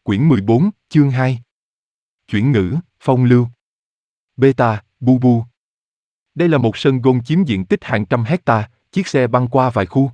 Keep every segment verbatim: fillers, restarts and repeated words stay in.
Quyển mười bốn, chương hai. Chuyển ngữ, phong lưu. Beta, bu bu. Đây là một sân golf chiếm diện tích hàng trăm hecta, chiếc xe băng qua vài khu.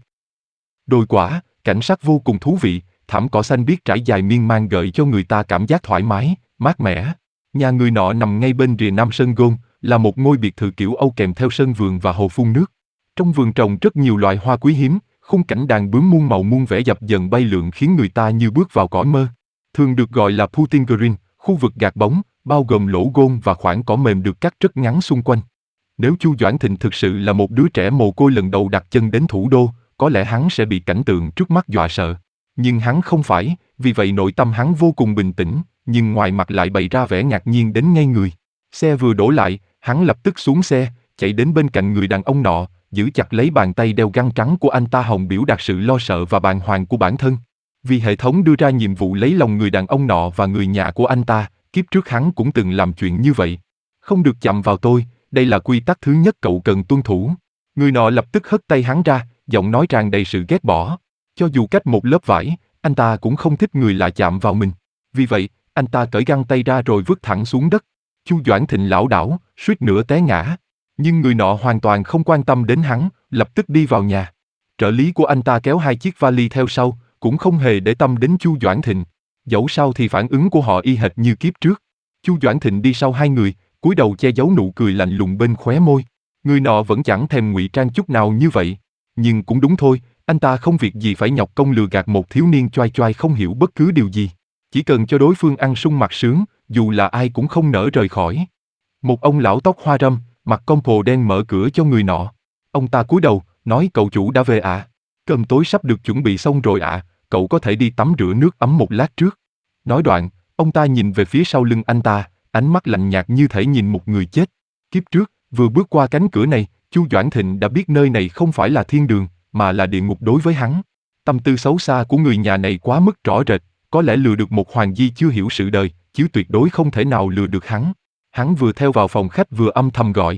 Đồi quả, cảnh sắc vô cùng thú vị, thảm cỏ xanh biếc trải dài miên man gợi cho người ta cảm giác thoải mái, mát mẻ. Nhà người nọ nằm ngay bên rìa nam sân golf, là một ngôi biệt thự kiểu Âu kèm theo sân vườn và hồ phun nước. Trong vườn trồng rất nhiều loại hoa quý hiếm, khung cảnh đàn bướm muôn màu muôn vẻ dập dần bay lượn khiến người ta như bước vào cõi mơ. Thường được gọi là putting green, khu vực gạt bóng, bao gồm lỗ gôn và khoảng cỏ mềm được cắt rất ngắn xung quanh. Nếu Chu Doãn Thịnh thực sự là một đứa trẻ mồ côi lần đầu đặt chân đến thủ đô, có lẽ hắn sẽ bị cảnh tượng trước mắt dọa sợ. Nhưng hắn không phải, vì vậy nội tâm hắn vô cùng bình tĩnh, nhưng ngoài mặt lại bày ra vẻ ngạc nhiên đến ngây người. Xe vừa đổ lại, hắn lập tức xuống xe, chạy đến bên cạnh người đàn ông nọ, giữ chặt lấy bàn tay đeo găng trắng của anh ta hồng biểu đạt sự lo sợ và bàng hoàng của bản thân. Vì hệ thống đưa ra nhiệm vụ lấy lòng người đàn ông nọ và người nhà của anh ta, kiếp trước hắn cũng từng làm chuyện như vậy. Không được chạm vào tôi, đây là quy tắc thứ nhất cậu cần tuân thủ. Người nọ lập tức hất tay hắn ra, giọng nói tràn đầy sự ghét bỏ. Cho dù cách một lớp vải, anh ta cũng không thích người lạ chạm vào mình. Vì vậy, anh ta cởi găng tay ra rồi vứt thẳng xuống đất. Chu Doãn Thịnh lảo đảo, suýt nữa té ngã. Nhưng người nọ hoàn toàn không quan tâm đến hắn, lập tức đi vào nhà. Trợ lý của anh ta kéo hai chiếc vali theo sau, cũng không hề để tâm đến Chu Doãn Thịnh. Dẫu sao thì phản ứng của họ y hệt như kiếp trước. Chu Doãn Thịnh đi sau hai người, cúi đầu che giấu nụ cười lạnh lùng bên khóe môi. Người nọ vẫn chẳng thèm ngụy trang chút nào như vậy. Nhưng cũng đúng thôi, anh ta không việc gì phải nhọc công lừa gạt một thiếu niên choai choai không hiểu bất cứ điều gì. Chỉ cần cho đối phương ăn sung mặc sướng, dù là ai cũng không nỡ rời khỏi. Một ông lão tóc hoa râm, mặt compo đen mở cửa cho người nọ. Ông ta cúi đầu, nói cậu chủ đã về ạ. À? Cơm tối sắp được chuẩn bị xong rồi ạ, à, cậu có thể đi tắm rửa nước ấm một lát trước. Nói đoạn, ông ta nhìn về phía sau lưng anh ta, ánh mắt lạnh nhạt như thể nhìn một người chết. Kiếp trước, vừa bước qua cánh cửa này, Chu Doãn Thịnh đã biết nơi này không phải là thiên đường, mà là địa ngục đối với hắn. Tâm tư xấu xa của người nhà này quá mức rõ rệt, có lẽ lừa được một hoàng di chưa hiểu sự đời, chứ tuyệt đối không thể nào lừa được hắn. Hắn vừa theo vào phòng khách vừa âm thầm gọi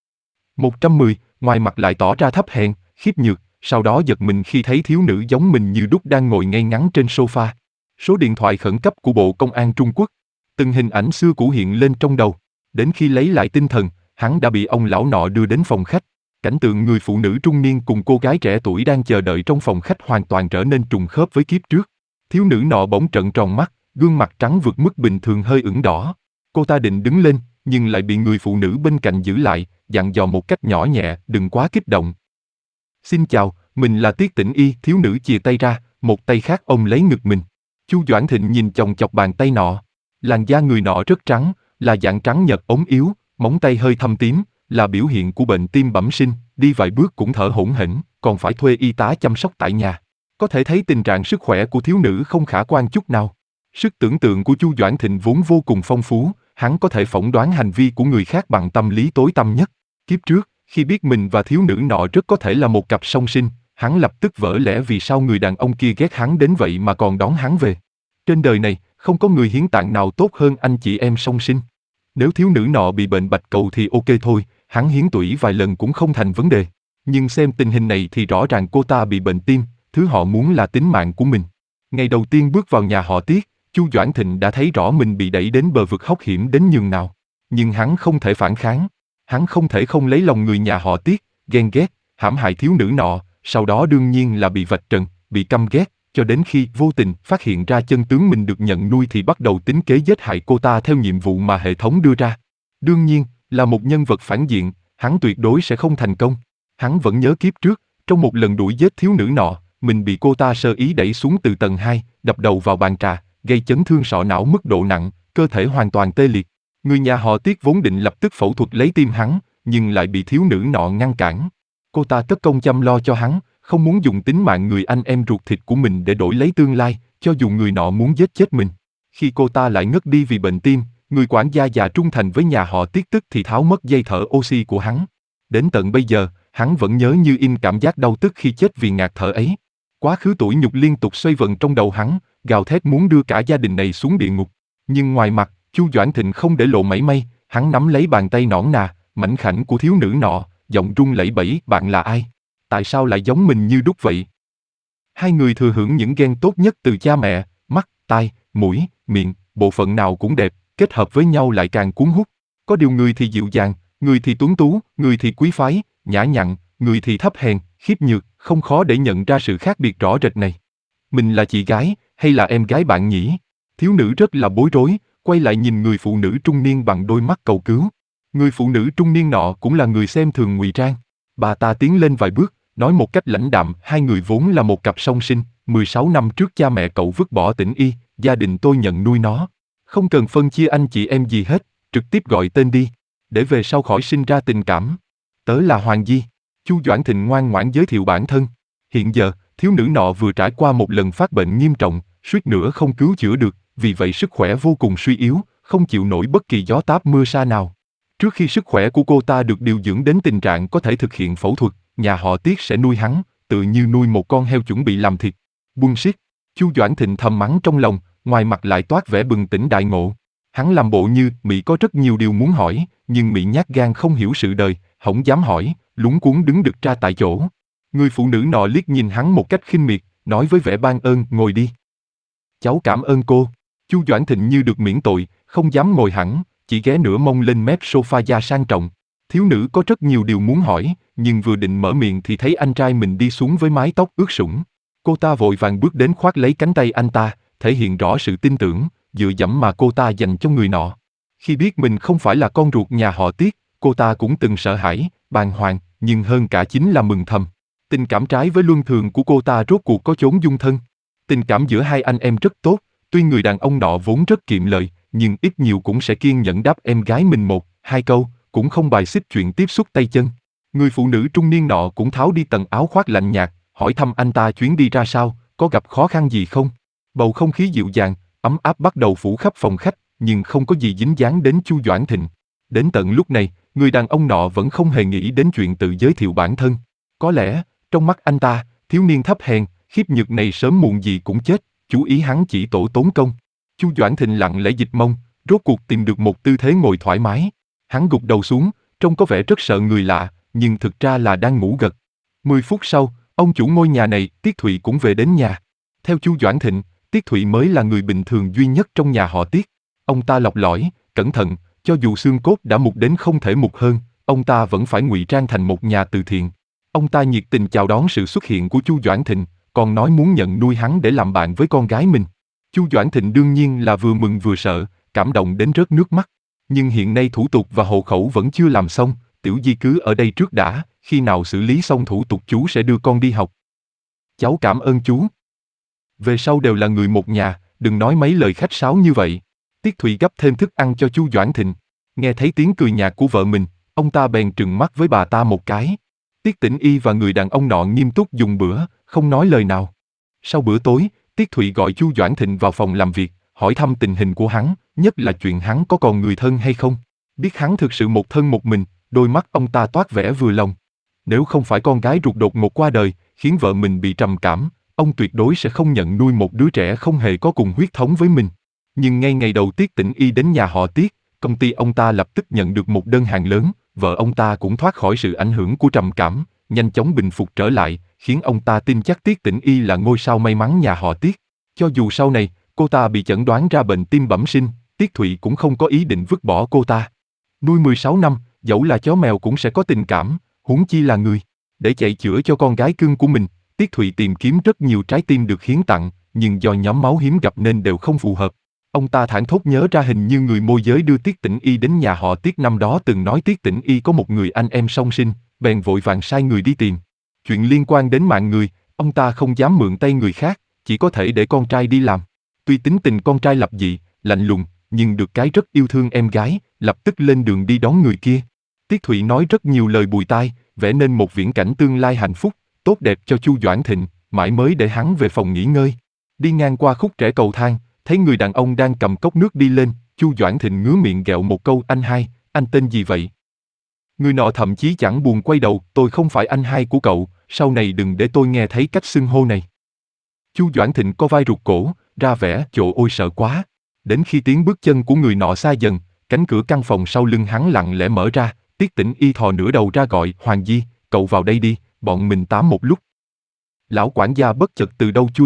một trăm mười, ngoài mặt lại tỏ ra thấp hèn, khiếp nhược, sau đó giật mình khi thấy thiếu nữ giống mình như đúc đang ngồi ngay ngắn trên sofa. Số điện thoại khẩn cấp của Bộ Công an Trung Quốc. Từng hình ảnh xưa cũ hiện lên trong đầu. Đến khi lấy lại tinh thần, hắn đã bị ông lão nọ đưa đến phòng khách. Cảnh tượng người phụ nữ trung niên cùng cô gái trẻ tuổi đang chờ đợi trong phòng khách hoàn toàn trở nên trùng khớp với kiếp trước. Thiếu nữ nọ bỗng trợn tròn mắt, gương mặt trắng vượt mức bình thường hơi ửng đỏ. Cô ta định đứng lên, nhưng lại bị người phụ nữ bên cạnh giữ lại, dặn dò một cách nhỏ nhẹ, đừng quá kích động. Xin chào, mình là Tiết Tĩnh Y. Thiếu nữ chìa tay ra, một tay khác ôm lấy ngực mình. Chu Doãn Thịnh nhìn chòng chọc bàn tay nọ. Làn da người nọ rất trắng, là dạng trắng nhợt ốm yếu, móng tay hơi thâm tím, là biểu hiện của bệnh tim bẩm sinh, đi vài bước cũng thở hổn hển, còn phải thuê y tá chăm sóc tại nhà. Có thể thấy tình trạng sức khỏe của thiếu nữ không khả quan chút nào. Sức tưởng tượng của Chu Doãn Thịnh vốn vô cùng phong phú, hắn có thể phỏng đoán hành vi của người khác bằng tâm lý tối tăm nhất. Kiếp trước, khi biết mình và thiếu nữ nọ rất có thể là một cặp song sinh, hắn lập tức vỡ lẽ vì sao người đàn ông kia ghét hắn đến vậy mà còn đón hắn về. Trên đời này, không có người hiến tạng nào tốt hơn anh chị em song sinh. Nếu thiếu nữ nọ bị bệnh bạch cầu thì ok thôi, hắn hiến tủy vài lần cũng không thành vấn đề. Nhưng xem tình hình này thì rõ ràng cô ta bị bệnh tim, thứ họ muốn là tính mạng của mình. Ngày đầu tiên bước vào nhà họ Tiết, Chu Doãn Thịnh đã thấy rõ mình bị đẩy đến bờ vực hóc hiểm đến nhường nào. Nhưng hắn không thể phản kháng. Hắn không thể không lấy lòng người nhà họ Tiết, ghen ghét, hãm hại thiếu nữ nọ, sau đó đương nhiên là bị vạch trần, bị căm ghét, cho đến khi vô tình phát hiện ra chân tướng mình được nhận nuôi thì bắt đầu tính kế giết hại cô ta theo nhiệm vụ mà hệ thống đưa ra. Đương nhiên, là một nhân vật phản diện, hắn tuyệt đối sẽ không thành công. Hắn vẫn nhớ kiếp trước, trong một lần đuổi giết thiếu nữ nọ, mình bị cô ta sơ ý đẩy xuống từ tầng hai, đập đầu vào bàn trà, gây chấn thương sọ não mức độ nặng, cơ thể hoàn toàn tê liệt. Người nhà họ Tiết vốn định lập tức phẫu thuật lấy tim hắn, nhưng lại bị thiếu nữ nọ ngăn cản. Cô ta cất công chăm lo cho hắn, không muốn dùng tính mạng người anh em ruột thịt của mình để đổi lấy tương lai, cho dù người nọ muốn giết chết mình. Khi cô ta lại ngất đi vì bệnh tim, người quản gia già trung thành với nhà họ Tiết tức thì tháo mất dây thở oxy của hắn. Đến tận bây giờ, hắn vẫn nhớ như in cảm giác đau tức khi chết vì ngạt thở ấy. Quá khứ tủi nhục liên tục xoay vần trong đầu hắn, gào thét muốn đưa cả gia đình này xuống địa ngục. Nhưng ngoài mặt, Chu Doãn Thịnh không để lộ mảy may, hắn nắm lấy bàn tay nõn nà, mảnh khảnh của thiếu nữ nọ, giọng run lẩy bẩy, bạn là ai? Tại sao lại giống mình như đúc vậy? Hai người thừa hưởng những gen tốt nhất từ cha mẹ, mắt, tai, mũi, miệng, bộ phận nào cũng đẹp, kết hợp với nhau lại càng cuốn hút. Có điều người thì dịu dàng, người thì tuấn tú, người thì quý phái, nhã nhặn, người thì thấp hèn, khiếp nhược, không khó để nhận ra sự khác biệt rõ rệt này. Mình là chị gái, hay là em gái bạn nhỉ? Thiếu nữ rất là bối rối, quay lại nhìn người phụ nữ trung niên bằng đôi mắt cầu cứu. Người phụ nữ trung niên nọ cũng là người xem thường ngụy trang. Bà ta tiến lên vài bước, nói một cách lãnh đạm, hai người vốn là một cặp song sinh, mười sáu năm trước cha mẹ cậu vứt bỏ Tĩnh Y, gia đình tôi nhận nuôi nó. Không cần phân chia anh chị em gì hết, trực tiếp gọi tên đi, để về sau khỏi sinh ra tình cảm. Tớ là Hoàng Di. Chu Doãn Thịnh ngoan ngoãn giới thiệu bản thân. Hiện giờ, thiếu nữ nọ vừa trải qua một lần phát bệnh nghiêm trọng, suýt nữa không cứu chữa được, vì vậy sức khỏe vô cùng suy yếu, không chịu nổi bất kỳ gió táp mưa sa nào. Trước khi sức khỏe của cô ta được điều dưỡng đến tình trạng có thể thực hiện phẫu thuật, nhà họ Tiết sẽ nuôi hắn, tự như nuôi một con heo chuẩn bị làm thịt. Bullshit. Chu Doãn Thịnh thầm mắng trong lòng, ngoài mặt lại toát vẻ bừng tỉnh đại ngộ. Hắn làm bộ như Mỹ có rất nhiều điều muốn hỏi, nhưng Mỹ nhát gan không hiểu sự đời, không dám hỏi, lúng cuống đứng đực ra tại chỗ. Người phụ nữ nọ liếc nhìn hắn một cách khinh miệt, nói với vẻ ban ơn, ngồi đi. Cháu cảm ơn cô. Chu Doãn Thịnh như được miễn tội, không dám ngồi hẳn, chỉ ghé nửa mông lên mép sofa da sang trọng. Thiếu nữ có rất nhiều điều muốn hỏi, nhưng vừa định mở miệng thì thấy anh trai mình đi xuống với mái tóc ướt sũng. Cô ta vội vàng bước đến khoác lấy cánh tay anh ta, thể hiện rõ sự tin tưởng, dựa dẫm mà cô ta dành cho người nọ. Khi biết mình không phải là con ruột nhà họ Tiết, cô ta cũng từng sợ hãi, bàng hoàng, nhưng hơn cả chính là mừng thầm. Tình cảm trái với luân thường của cô ta rốt cuộc có chốn dung thân. Tình cảm giữa hai anh em rất tốt, tuy người đàn ông nọ vốn rất kiệm lời, nhưng ít nhiều cũng sẽ kiên nhẫn đáp em gái mình một, hai câu, cũng không bài xích chuyện tiếp xúc tay chân. Người phụ nữ trung niên nọ cũng tháo đi tầng áo khoác lạnh nhạt, hỏi thăm anh ta chuyến đi ra sao, có gặp khó khăn gì không. Bầu không khí dịu dàng, ấm áp bắt đầu phủ khắp phòng khách, nhưng không có gì dính dáng đến Chu Doãn Thịnh. Đến tận lúc này, người đàn ông nọ vẫn không hề nghĩ đến chuyện tự giới thiệu bản thân. Có lẽ, trong mắt anh ta, thiếu niên thấp hèn, khiếp nhược này sớm muộn gì cũng chết, chú ý hắn chỉ tổ tốn công. Chu Doãn Thịnh lặng lẽ dịch mông, rốt cuộc tìm được một tư thế ngồi thoải mái. Hắn gục đầu xuống, trông có vẻ rất sợ người lạ, nhưng thực ra là đang ngủ gật. Mười phút sau, ông chủ ngôi nhà này, Tiết Thụy cũng về đến nhà. Theo Chu Doãn Thịnh, Tiết Thụy mới là người bình thường duy nhất trong nhà họ Tiết. Ông ta lọc lõi, cẩn thận, cho dù xương cốt đã mục đến không thể mục hơn, ông ta vẫn phải ngụy trang thành một nhà từ thiện. Ông ta nhiệt tình chào đón sự xuất hiện của Chu Doãn Thịnh, còn nói muốn nhận nuôi hắn để làm bạn với con gái mình. Chu Doãn Thịnh đương nhiên là vừa mừng vừa sợ, cảm động đến rớt nước mắt. Nhưng hiện nay thủ tục và hộ khẩu vẫn chưa làm xong, Tiểu Di cứ ở đây trước đã, khi nào xử lý xong thủ tục chú sẽ đưa con đi học. Cháu cảm ơn chú. Về sau đều là người một nhà, đừng nói mấy lời khách sáo như vậy. Tiết Thụy gấp thêm thức ăn cho Chu Doãn Thịnh. Nghe thấy tiếng cười nhạt của vợ mình, ông ta bèn trừng mắt với bà ta một cái. Tiết Tĩnh Y và người đàn ông nọ nghiêm túc dùng bữa, không nói lời nào. Sau bữa tối, Tiết Thụy gọi Chu Doãn Thịnh vào phòng làm việc, hỏi thăm tình hình của hắn, nhất là chuyện hắn có còn người thân hay không. Biết hắn thực sự một thân một mình, đôi mắt ông ta toát vẻ vừa lòng. Nếu không phải con gái ruột đột ngột qua đời, khiến vợ mình bị trầm cảm, ông tuyệt đối sẽ không nhận nuôi một đứa trẻ không hề có cùng huyết thống với mình. Nhưng ngay ngày đầu Tiết Tĩnh Y đến nhà họ Tiết, công ty ông ta lập tức nhận được một đơn hàng lớn, vợ ông ta cũng thoát khỏi sự ảnh hưởng của trầm cảm, nhanh chóng bình phục trở lại, khiến ông ta tin chắc Tiết Tĩnh Y là ngôi sao may mắn nhà họ Tiết. Cho dù sau này, cô ta bị chẩn đoán ra bệnh tim bẩm sinh, Tiết Thụy cũng không có ý định vứt bỏ cô ta. Nuôi mười sáu năm, dẫu là chó mèo cũng sẽ có tình cảm, huống chi là người. Để chạy chữa cho con gái cưng của mình, Tiết Thụy tìm kiếm rất nhiều trái tim được hiến tặng, nhưng do nhóm máu hiếm gặp nên đều không phù hợp. Ông ta thảng thốt nhớ ra hình như người môi giới đưa Tiết Tĩnh Y đến nhà họ Tiết năm đó từng nói Tiết Tĩnh Y có một người anh em song sinh, bèn vội vàng sai người đi tìm. Chuyện liên quan đến mạng người, ông ta không dám mượn tay người khác, chỉ có thể để con trai đi làm. Tuy tính tình con trai lập dị, lạnh lùng, nhưng được cái rất yêu thương em gái, lập tức lên đường đi đón người kia. Tiết Thụy nói rất nhiều lời bùi tai, vẽ nên một viễn cảnh tương lai hạnh phúc, tốt đẹp cho Chu Doãn Thịnh, mãi mới để hắn về phòng nghỉ ngơi. Đi ngang qua khúc rẽ cầu thang, thấy người đàn ông đang cầm cốc nước đi lên, Chu Doãn Thịnh ngứa miệng ghẹo một câu, anh hai, anh tên gì vậy? Người nọ thậm chí chẳng buồn quay đầu, tôi không phải anh hai của cậu, sau này đừng để tôi nghe thấy cách xưng hô này. Chu Doãn Thịnh co vai rụt cổ, ra vẻ, trời ôi sợ quá. Đến khi tiếng bước chân của người nọ xa dần, cánh cửa căn phòng sau lưng hắn lặng lẽ mở ra, Tiết Tĩnh Y thò nửa đầu ra gọi, Hoàng Di, cậu vào đây đi, bọn mình tám một lúc. Lão quản gia bất chợt từ đâu chui ra,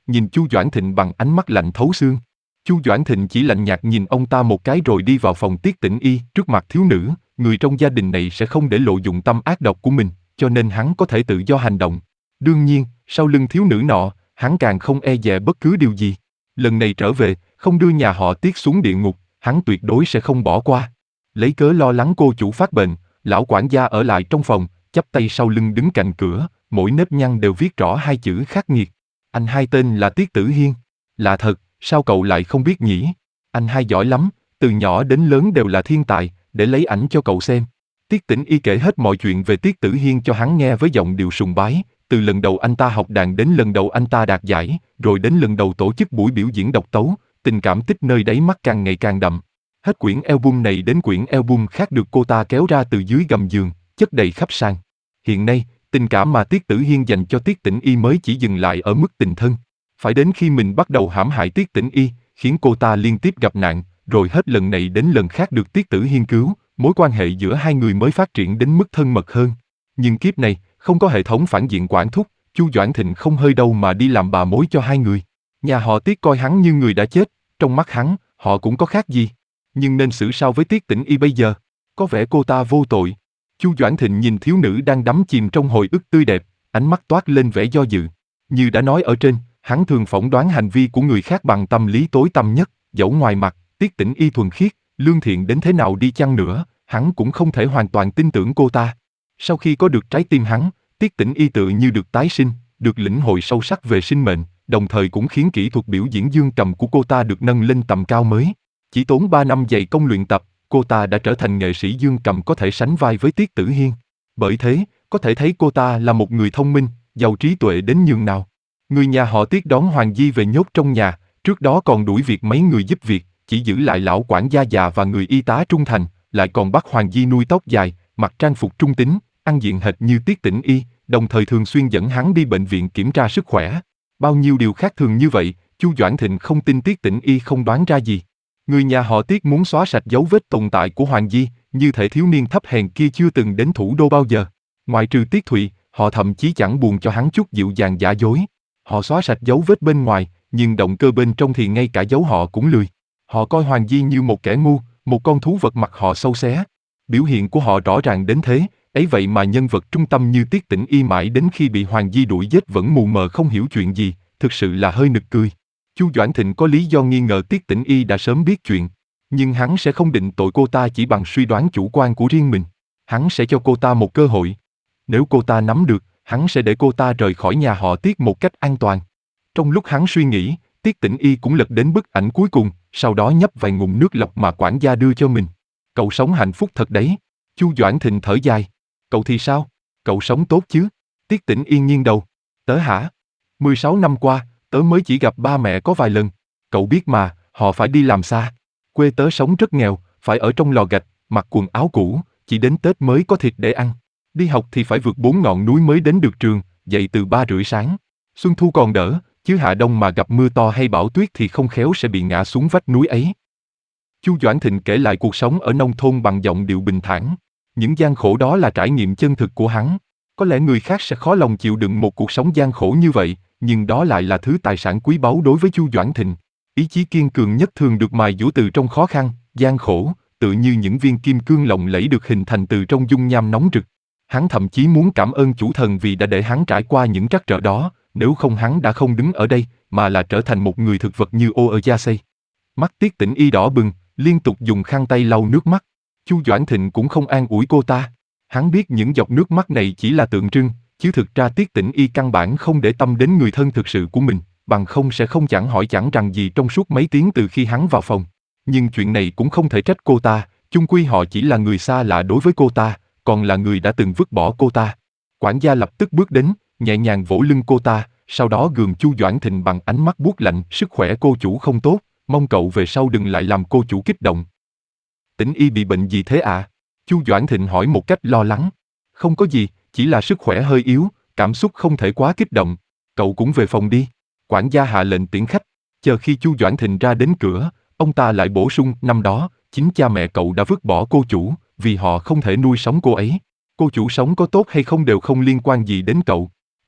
nhìn Chu Doãn Thịnh bằng ánh mắt lạnh thấu xương. Chu Doãn Thịnh chỉ lạnh nhạt nhìn ông ta một cái rồi đi vào phòng Tiết Tĩnh Y. Trước mặt thiếu nữ, người trong gia đình này sẽ không để lộ dụng tâm ác độc của mình, cho nên hắn có thể tự do hành động. Đương nhiên, sau lưng thiếu nữ nọ, hắn càng không e dè bất cứ điều gì. Lần này trở về, không đưa nhà họ Tiết xuống địa ngục, hắn tuyệt đối sẽ không bỏ qua. Lấy cớ lo lắng cô chủ phát bệnh, lão quản gia ở lại trong phòng, chắp tay sau lưng đứng cạnh cửa, mỗi nếp nhăn đều viết rõ hai chữ khắc nghiệt. Anh hai tên là Tiết Tử Hiên. Lạ thật, sao cậu lại không biết nhỉ? Anh hai giỏi lắm, từ nhỏ đến lớn đều là thiên tài, để lấy ảnh cho cậu xem. Tiết Tĩnh Y kể hết mọi chuyện về Tiết Tử Hiên cho hắn nghe với giọng điệu sùng bái, từ lần đầu anh ta học đàn đến lần đầu anh ta đạt giải, rồi đến lần đầu tổ chức buổi biểu diễn độc tấu, tình cảm tích nơi đáy mắt càng ngày càng đậm. Hết quyển album này đến quyển album khác được cô ta kéo ra từ dưới gầm giường, chất đầy khắp sàn. Hiện nay, tình cảm mà Tiết Tử Hiên dành cho Tiết Tĩnh Y mới chỉ dừng lại ở mức tình thân. Phải đến khi mình bắt đầu hãm hại Tiết Tĩnh Y, khiến cô ta liên tiếp gặp nạn, rồi hết lần này đến lần khác được Tiết Tử Hiên cứu, mối quan hệ giữa hai người mới phát triển đến mức thân mật hơn. Nhưng kiếp này, không có hệ thống phản diện quản thúc, Chu Doãn Thịnh không hơi đâu mà đi làm bà mối cho hai người. Nhà họ Tiết coi hắn như người đã chết, trong mắt hắn, họ cũng có khác gì. Nhưng nên xử sao với Tiết Tĩnh Y bây giờ? Có vẻ cô ta vô tội. Chu Doãn Thịnh nhìn thiếu nữ đang đắm chìm trong hồi ức tươi đẹp, ánh mắt toát lên vẻ do dự. Như đã nói ở trên, hắn thường phỏng đoán hành vi của người khác bằng tâm lý tối tăm nhất, dẫu ngoài mặt, Tiết Tĩnh Y thuần khiết, lương thiện đến thế nào đi chăng nữa, hắn cũng không thể hoàn toàn tin tưởng cô ta. Sau khi có được trái tim hắn, Tiết Tĩnh Y tự như được tái sinh, được lĩnh hội sâu sắc về sinh mệnh, đồng thời cũng khiến kỹ thuật biểu diễn dương cầm của cô ta được nâng lên tầm cao mới. Chỉ tốn ba năm dày công luyện tập, cô ta đã trở thành nghệ sĩ dương cầm có thể sánh vai với Tiết Tử Hiên. Bởi thế, có thể thấy cô ta là một người thông minh, giàu trí tuệ đến nhường nào. Người nhà họ Tiết đón Hoàng Di về nhốt trong nhà, trước đó còn đuổi việc mấy người giúp việc, chỉ giữ lại lão quản gia già và người y tá trung thành, lại còn bắt Hoàng Di nuôi tóc dài, mặc trang phục trung tính, ăn diện hệt như Tiết Tĩnh Y, đồng thời thường xuyên dẫn hắn đi bệnh viện kiểm tra sức khỏe. Bao nhiêu điều khác thường như vậy, Chu Doãn Thịnh không tin Tiết Tĩnh Y không đoán ra gì. Người nhà họ Tiết muốn xóa sạch dấu vết tồn tại của Hoàng Di, như thể thiếu niên thấp hèn kia chưa từng đến thủ đô bao giờ. Ngoại trừ Tiết Thụy, họ thậm chí chẳng buồn cho hắn chút dịu dàng giả dối. Họ xóa sạch dấu vết bên ngoài, nhưng động cơ bên trong thì ngay cả dấu họ cũng lười. Họ coi Hoàng Di như một kẻ ngu, một con thú vật mặt họ sâu xé. Biểu hiện của họ rõ ràng đến thế, ấy vậy mà nhân vật trung tâm như Tiết Tĩnh Y mãi đến khi bị Hoàng Di đuổi giết vẫn mù mờ không hiểu chuyện gì, thực sự là hơi nực cười. Chu Doãn Thịnh có lý do nghi ngờ Tiết Tĩnh Y đã sớm biết chuyện, nhưng hắn sẽ không định tội cô ta chỉ bằng suy đoán chủ quan của riêng mình. Hắn sẽ cho cô ta một cơ hội. Nếu cô ta nắm được, hắn sẽ để cô ta rời khỏi nhà họ Tiết một cách an toàn. Trong lúc hắn suy nghĩ, Tiết Tĩnh Y cũng lật đến bức ảnh cuối cùng, sau đó nhấp vài ngụm nước lọc mà quản gia đưa cho mình. Cậu sống hạnh phúc thật đấy. Chu Doãn Thịnh thở dài. Cậu thì sao? Cậu sống tốt chứ? Tiết Tĩnh Y nghiêng đầu. Tớ hả? mười sáu năm qua, tớ mới chỉ gặp ba mẹ có vài lần. Cậu biết mà, họ phải đi làm xa. Quê tớ sống rất nghèo, phải ở trong lò gạch, mặc quần áo cũ, chỉ đến Tết mới có thịt để ăn. Đi học thì phải vượt bốn ngọn núi mới đến được trường, dậy từ ba rưỡi sáng. Xuân thu còn đỡ, chứ hạ đông mà gặp mưa to hay bão tuyết thì không khéo sẽ bị ngã xuống vách núi ấy. Chu Doãn Thịnh kể lại cuộc sống ở nông thôn bằng giọng điệu bình thản. Những gian khổ đó là trải nghiệm chân thực của hắn. Có lẽ người khác sẽ khó lòng chịu đựng một cuộc sống gian khổ như vậy, nhưng đó lại là thứ tài sản quý báu đối với Chu Doãn Thịnh. Ý chí kiên cường nhất thường được mài giũa từ trong khó khăn, gian khổ, tự như những viên kim cương lộng lẫy được hình thành từ trong dung nham nóng rực. Hắn thậm chí muốn cảm ơn chủ thần vì đã để hắn trải qua những trắc trở đó, nếu không hắn đã không đứng ở đây, mà là trở thành một người thực vật như Oerjasei. Mắt Tiết Tĩnh Y đỏ bừng, liên tục dùng khăn tay lau nước mắt. Chu Doãn Thịnh cũng không an ủi cô ta. Hắn biết những giọt nước mắt này chỉ là tượng trưng, chứ thực ra Tiết Tĩnh Y căn bản không để tâm đến người thân thực sự của mình, bằng không sẽ không chẳng hỏi chẳng rằng gì trong suốt mấy tiếng từ khi hắn vào phòng. Nhưng chuyện này cũng không thể trách cô ta, chung quy họ chỉ là người xa lạ đối với cô ta, còn là người đã từng vứt bỏ cô ta. Quản gia lập tức bước đến, nhẹ nhàng vỗ lưng cô ta, sau đó gườm Chu Doãn Thịnh bằng ánh mắt buốt lạnh. Sức khỏe cô chủ không tốt, mong cậu về sau đừng lại làm cô chủ kích động. Tĩnh Y bị bệnh gì thế ạ? À? Chu Doãn Thịnh hỏi một cách lo lắng. Không có gì, chỉ là sức khỏe hơi yếu, cảm xúc không thể quá kích động. Cậu cũng về phòng đi. Quản gia hạ lệnh tiễn khách. Chờ khi Chu Doãn Thịnh ra đến cửa, ông ta lại bổ sung, năm đó, chính cha mẹ cậu đã vứt bỏ cô chủ, vì họ không thể nuôi sống cô ấy. Cô chủ sống có tốt hay không đều không liên quan gì đến cậu.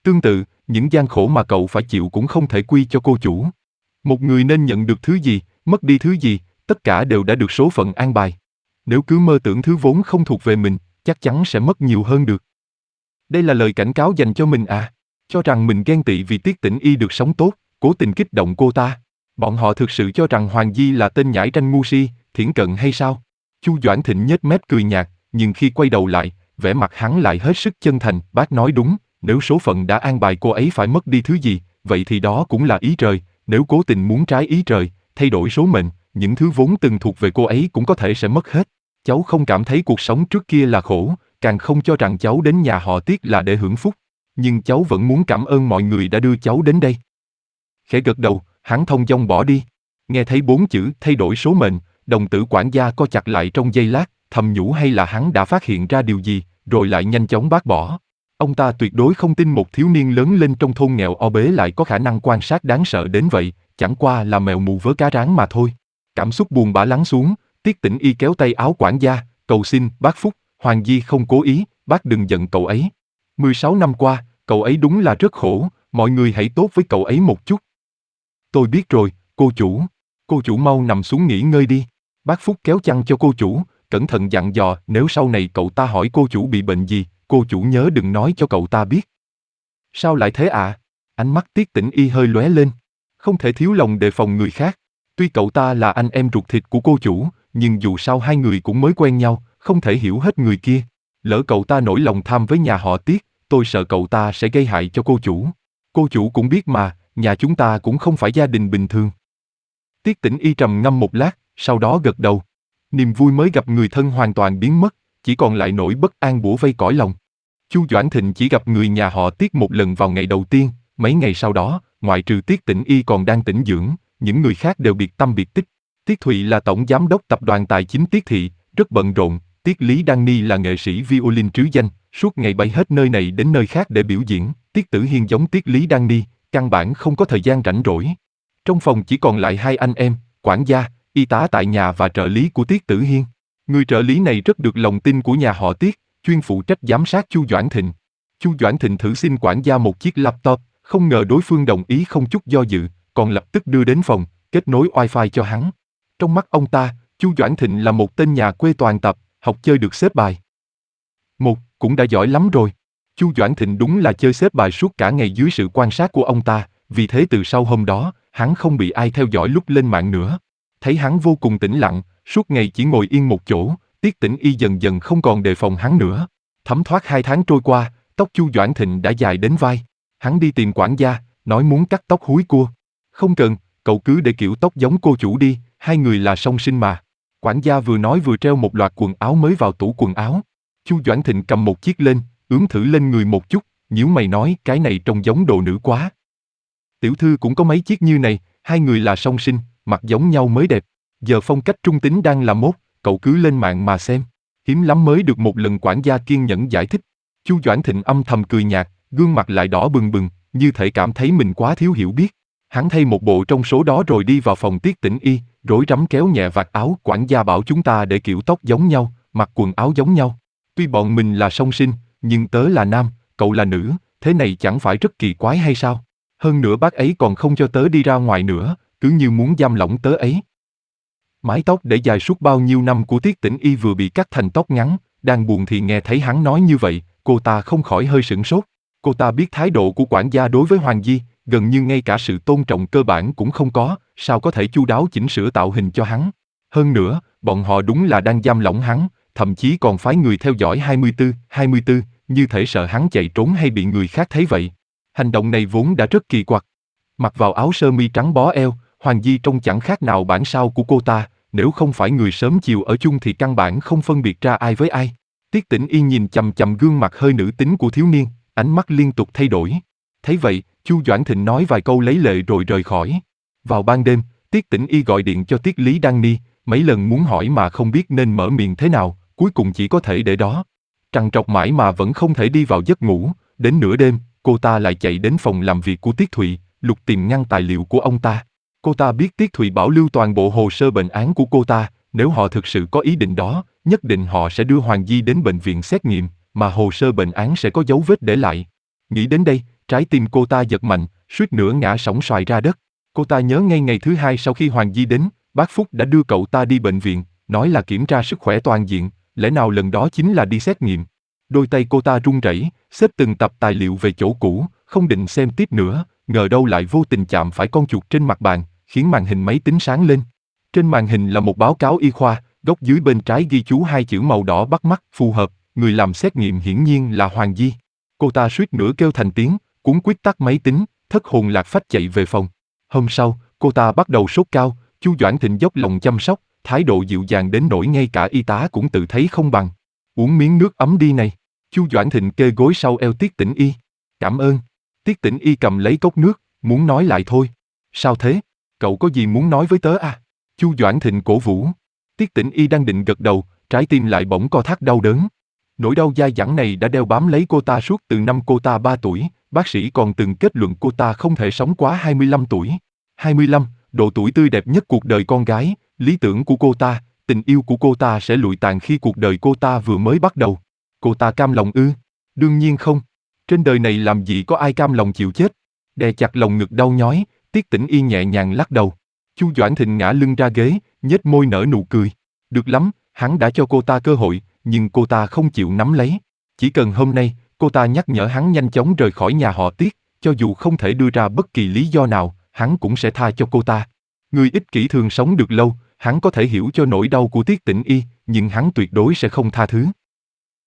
Tương tự, những gian khổ mà cậu phải chịu cũng không thể quy cho cô chủ. Một người nên nhận được thứ gì, mất đi thứ gì, tất cả đều đã được số phận an bài. Nếu cứ mơ tưởng thứ vốn không thuộc về mình, chắc chắn sẽ mất nhiều hơn được. Đây là lời cảnh cáo dành cho mình à? Cho rằng mình ghen tị vì Tiết Tĩnh Y được sống tốt, cố tình kích động cô ta. Bọn họ thực sự cho rằng Hoàng Di là tên nhãi ranh ngu si, thiển cận hay sao? Chu Doãn Thịnh nhếch mép cười nhạt, nhưng khi quay đầu lại, vẻ mặt hắn lại hết sức chân thành. Bác nói đúng, nếu số phận đã an bài cô ấy phải mất đi thứ gì, vậy thì đó cũng là ý trời. Nếu cố tình muốn trái ý trời, thay đổi số mệnh, những thứ vốn từng thuộc về cô ấy cũng có thể sẽ mất hết. Cháu không cảm thấy cuộc sống trước kia là khổ, càng không cho rằng cháu đến nhà họ Tiết là để hưởng phúc. Nhưng cháu vẫn muốn cảm ơn mọi người đã đưa cháu đến đây. Khẽ gật đầu, hắn thông dong bỏ đi. Nghe thấy bốn chữ thay đổi số mệnh, đồng tử quản gia co chặt lại trong giây lát, thầm nhủ hay là hắn đã phát hiện ra điều gì, rồi lại nhanh chóng bác bỏ. Ông ta tuyệt đối không tin một thiếu niên lớn lên trong thôn nghèo o bế lại có khả năng quan sát đáng sợ đến vậy, chẳng qua là mèo mù vớ cá rán mà thôi. Cảm xúc buồn bã lắng xuống, Tiết Tĩnh Y kéo tay áo quản gia, cầu xin, bác Phúc, Hoàng Di không cố ý, bác đừng giận cậu ấy. mười sáu năm qua, cậu ấy đúng là rất khổ, mọi người hãy tốt với cậu ấy một chút. Tôi biết rồi, cô chủ. Cô chủ mau nằm xuống nghỉ ngơi đi. Bác Phúc kéo chăn cho cô chủ, cẩn thận dặn dò nếu sau này cậu ta hỏi cô chủ bị bệnh gì, cô chủ nhớ đừng nói cho cậu ta biết. Sao lại thế ạ? À? Ánh mắt Tiết Tĩnh Y hơi lóe lên. Không thể thiếu lòng đề phòng người khác. Tuy cậu ta là anh em ruột thịt của cô chủ, nhưng dù sao hai người cũng mới quen nhau, không thể hiểu hết người kia. Lỡ cậu ta nổi lòng tham với nhà họ Tiết, tôi sợ cậu ta sẽ gây hại cho cô chủ. Cô chủ cũng biết mà, nhà chúng ta cũng không phải gia đình bình thường. Tiết Tĩnh Y trầm ngâm một lát, sau đó gật đầu. Niềm vui mới gặp người thân hoàn toàn biến mất, chỉ còn lại nỗi bất an bủa vây cõi lòng. Chu Doãn Thịnh chỉ gặp người nhà họ Tiết một lần vào ngày đầu tiên, mấy ngày sau đó, ngoại trừ Tiết Tĩnh Y còn đang tĩnh dưỡng, những người khác đều biệt tâm biệt tích. Tiết Thụy là tổng giám đốc tập đoàn tài chính Tiết Thị, rất bận rộn. Tiết Lý Đan Ni là nghệ sĩ violin trứ danh, suốt ngày bay hết nơi này đến nơi khác để biểu diễn. Tiết Tử Hiên giống Tiết Lý Đan Ni, căn bản không có thời gian rảnh rỗi. Trong phòng chỉ còn lại hai anh em, quản gia, y tá tại nhà và trợ lý của Tiết Tử Hiên. Người trợ lý này rất được lòng tin của nhà họ Tiết, chuyên phụ trách giám sát Chu Doãn Thịnh. Chu Doãn Thịnh thử xin quản gia một chiếc laptop, không ngờ đối phương đồng ý không chút do dự, còn lập tức đưa đến phòng, kết nối wifi cho hắn. Trong mắt ông ta, Chu Doãn Thịnh là một tên nhà quê toàn tập, học chơi được xếp bài. Một, cũng đã giỏi lắm rồi. Chu Doãn Thịnh đúng là chơi xếp bài suốt cả ngày dưới sự quan sát của ông ta, vì thế từ sau hôm đó, hắn không bị ai theo dõi lúc lên mạng nữa. Thấy hắn vô cùng tĩnh lặng, suốt ngày chỉ ngồi yên một chỗ, Tiết Tĩnh Y dần dần không còn đề phòng hắn nữa. Thấm thoát hai tháng trôi qua, tóc Chu Doãn Thịnh đã dài đến vai. Hắn đi tìm quản gia, nói muốn cắt tóc húi cua. Không cần, cậu cứ để kiểu tóc giống cô chủ đi, hai người là song sinh mà. Quản gia vừa nói vừa treo một loạt quần áo mới vào tủ quần áo. Chu Doãn Thịnh cầm một chiếc lên, ướm thử lên người một chút, nhíu mày nói cái này trông giống đồ nữ quá. Tiểu thư cũng có mấy chiếc như này, hai người là song sinh, mặc giống nhau mới đẹp. Giờ phong cách trung tính đang là mốt, cậu cứ lên mạng mà xem. Hiếm lắm mới được một lần quản gia kiên nhẫn giải thích. Chu Doãn Thịnh âm thầm cười nhạt, gương mặt lại đỏ bừng bừng, như thể cảm thấy mình quá thiếu hiểu biết. Hắn thay một bộ trong số đó rồi đi vào phòng Tiết Tĩnh Y, rối rắm kéo nhẹ vạt áo. Quản gia bảo chúng ta để kiểu tóc giống nhau, mặc quần áo giống nhau. Tuy bọn mình là song sinh, nhưng tớ là nam, cậu là nữ, thế này chẳng phải rất kỳ quái hay sao? Hơn nữa bác ấy còn không cho tớ đi ra ngoài nữa, cứ như muốn giam lỏng tớ ấy. Mái tóc để dài suốt bao nhiêu năm của Tiết Tĩnh Y vừa bị cắt thành tóc ngắn, đang buồn thì nghe thấy hắn nói như vậy, cô ta không khỏi hơi sửng sốt. Cô ta biết thái độ của quản gia đối với Hoàng Di, gần như ngay cả sự tôn trọng cơ bản cũng không có, sao có thể chu đáo chỉnh sửa tạo hình cho hắn. Hơn nữa, bọn họ đúng là đang giam lỏng hắn, thậm chí còn phái người theo dõi hai mươi tư, hai mươi tư, như thể sợ hắn chạy trốn hay bị người khác thấy vậy. Hành động này vốn đã rất kỳ quặc. Mặc vào áo sơ mi trắng bó eo, Hoàng Di trông chẳng khác nào bản sao của cô ta, nếu không phải người sớm chiều ở chung thì căn bản không phân biệt ra ai với ai. Tiết Tĩnh Y nhìn chằm chằm gương mặt hơi nữ tính của thiếu niên, ánh mắt liên tục thay đổi. Thấy vậy, Chu Doãn Thịnh nói vài câu lấy lệ rồi rời khỏi. Vào ban đêm, Tiết Tĩnh Y gọi điện cho Tiết Lý Đan Ni, mấy lần muốn hỏi mà không biết nên mở miệng thế nào, cuối cùng chỉ có thể để đó. Trằn trọc mãi mà vẫn không thể đi vào giấc ngủ, đến nửa đêm, cô ta lại chạy đến phòng làm việc của Tiết Thụy, lục tìm ngăn tài liệu của ông ta. Cô ta biết Tiết Thụy bảo lưu toàn bộ hồ sơ bệnh án của cô ta, nếu họ thực sự có ý định đó, nhất định họ sẽ đưa Hoàng Di đến bệnh viện xét nghiệm, mà hồ sơ bệnh án sẽ có dấu vết để lại. Nghĩ đến đây, Trái tim cô ta giật mạnh, suýt nữa ngã sóng xoài ra đất. Cô ta nhớ ngay ngày thứ hai sau khi Hoàng Di đến, bác Phúc đã đưa cậu ta đi bệnh viện, nói là kiểm tra sức khỏe toàn diện, lẽ nào lần đó chính là đi xét nghiệm. Đôi tay cô ta run rẩy, xếp từng tập tài liệu về chỗ cũ, không định xem tiếp nữa, ngờ đâu lại vô tình chạm phải con chuột trên mặt bàn, khiến màn hình máy tính sáng lên. Trên màn hình là một báo cáo y khoa, góc dưới bên trái ghi chú hai chữ màu đỏ bắt mắt, phù hợp, người làm xét nghiệm hiển nhiên là Hoàng Di. Cô ta suýt nữa kêu thành tiếng, cuốn quýt tắt máy tính, thất hồn lạc phách chạy về phòng. Hôm sau, cô ta bắt đầu sốt cao, Chu Doãn Thịnh dốc lòng chăm sóc, thái độ dịu dàng đến nỗi ngay cả y tá cũng tự thấy không bằng. Uống miếng nước ấm đi này. Chu Doãn Thịnh kê gối sau eo Tiết Tĩnh Y. Cảm ơn. Tiết Tĩnh Y cầm lấy cốc nước, muốn nói lại thôi. Sao thế? Cậu có gì muốn nói với tớ à? Chu Doãn Thịnh cổ vũ. Tiết Tĩnh Y đang định gật đầu, trái tim lại bỗng co thắt đau đớn. Nỗi đau dai dẳng này đã đeo bám lấy cô ta suốt từ năm cô ta ba tuổi, bác sĩ còn từng kết luận cô ta không thể sống quá hai mươi lăm tuổi. hai mươi lăm, độ tuổi tươi đẹp nhất cuộc đời con gái, lý tưởng của cô ta, tình yêu của cô ta sẽ lụi tàn khi cuộc đời cô ta vừa mới bắt đầu. Cô ta cam lòng ư? Đương nhiên không. Trên đời này làm gì có ai cam lòng chịu chết. Đè chặt lồng ngực đau nhói, Tiết Tĩnh Y nhẹ nhàng lắc đầu. Chu Doãn Thịnh ngã lưng ra ghế, nhếch môi nở nụ cười. Được lắm, hắn đã cho cô ta cơ hội, nhưng cô ta không chịu nắm lấy. Chỉ cần hôm nay, cô ta nhắc nhở hắn nhanh chóng rời khỏi nhà họ Tiết, cho dù không thể đưa ra bất kỳ lý do nào, hắn cũng sẽ tha cho cô ta. Người ích kỷ thường sống được lâu, hắn có thể hiểu cho nỗi đau của Tiết Tĩnh Y, nhưng hắn tuyệt đối sẽ không tha thứ.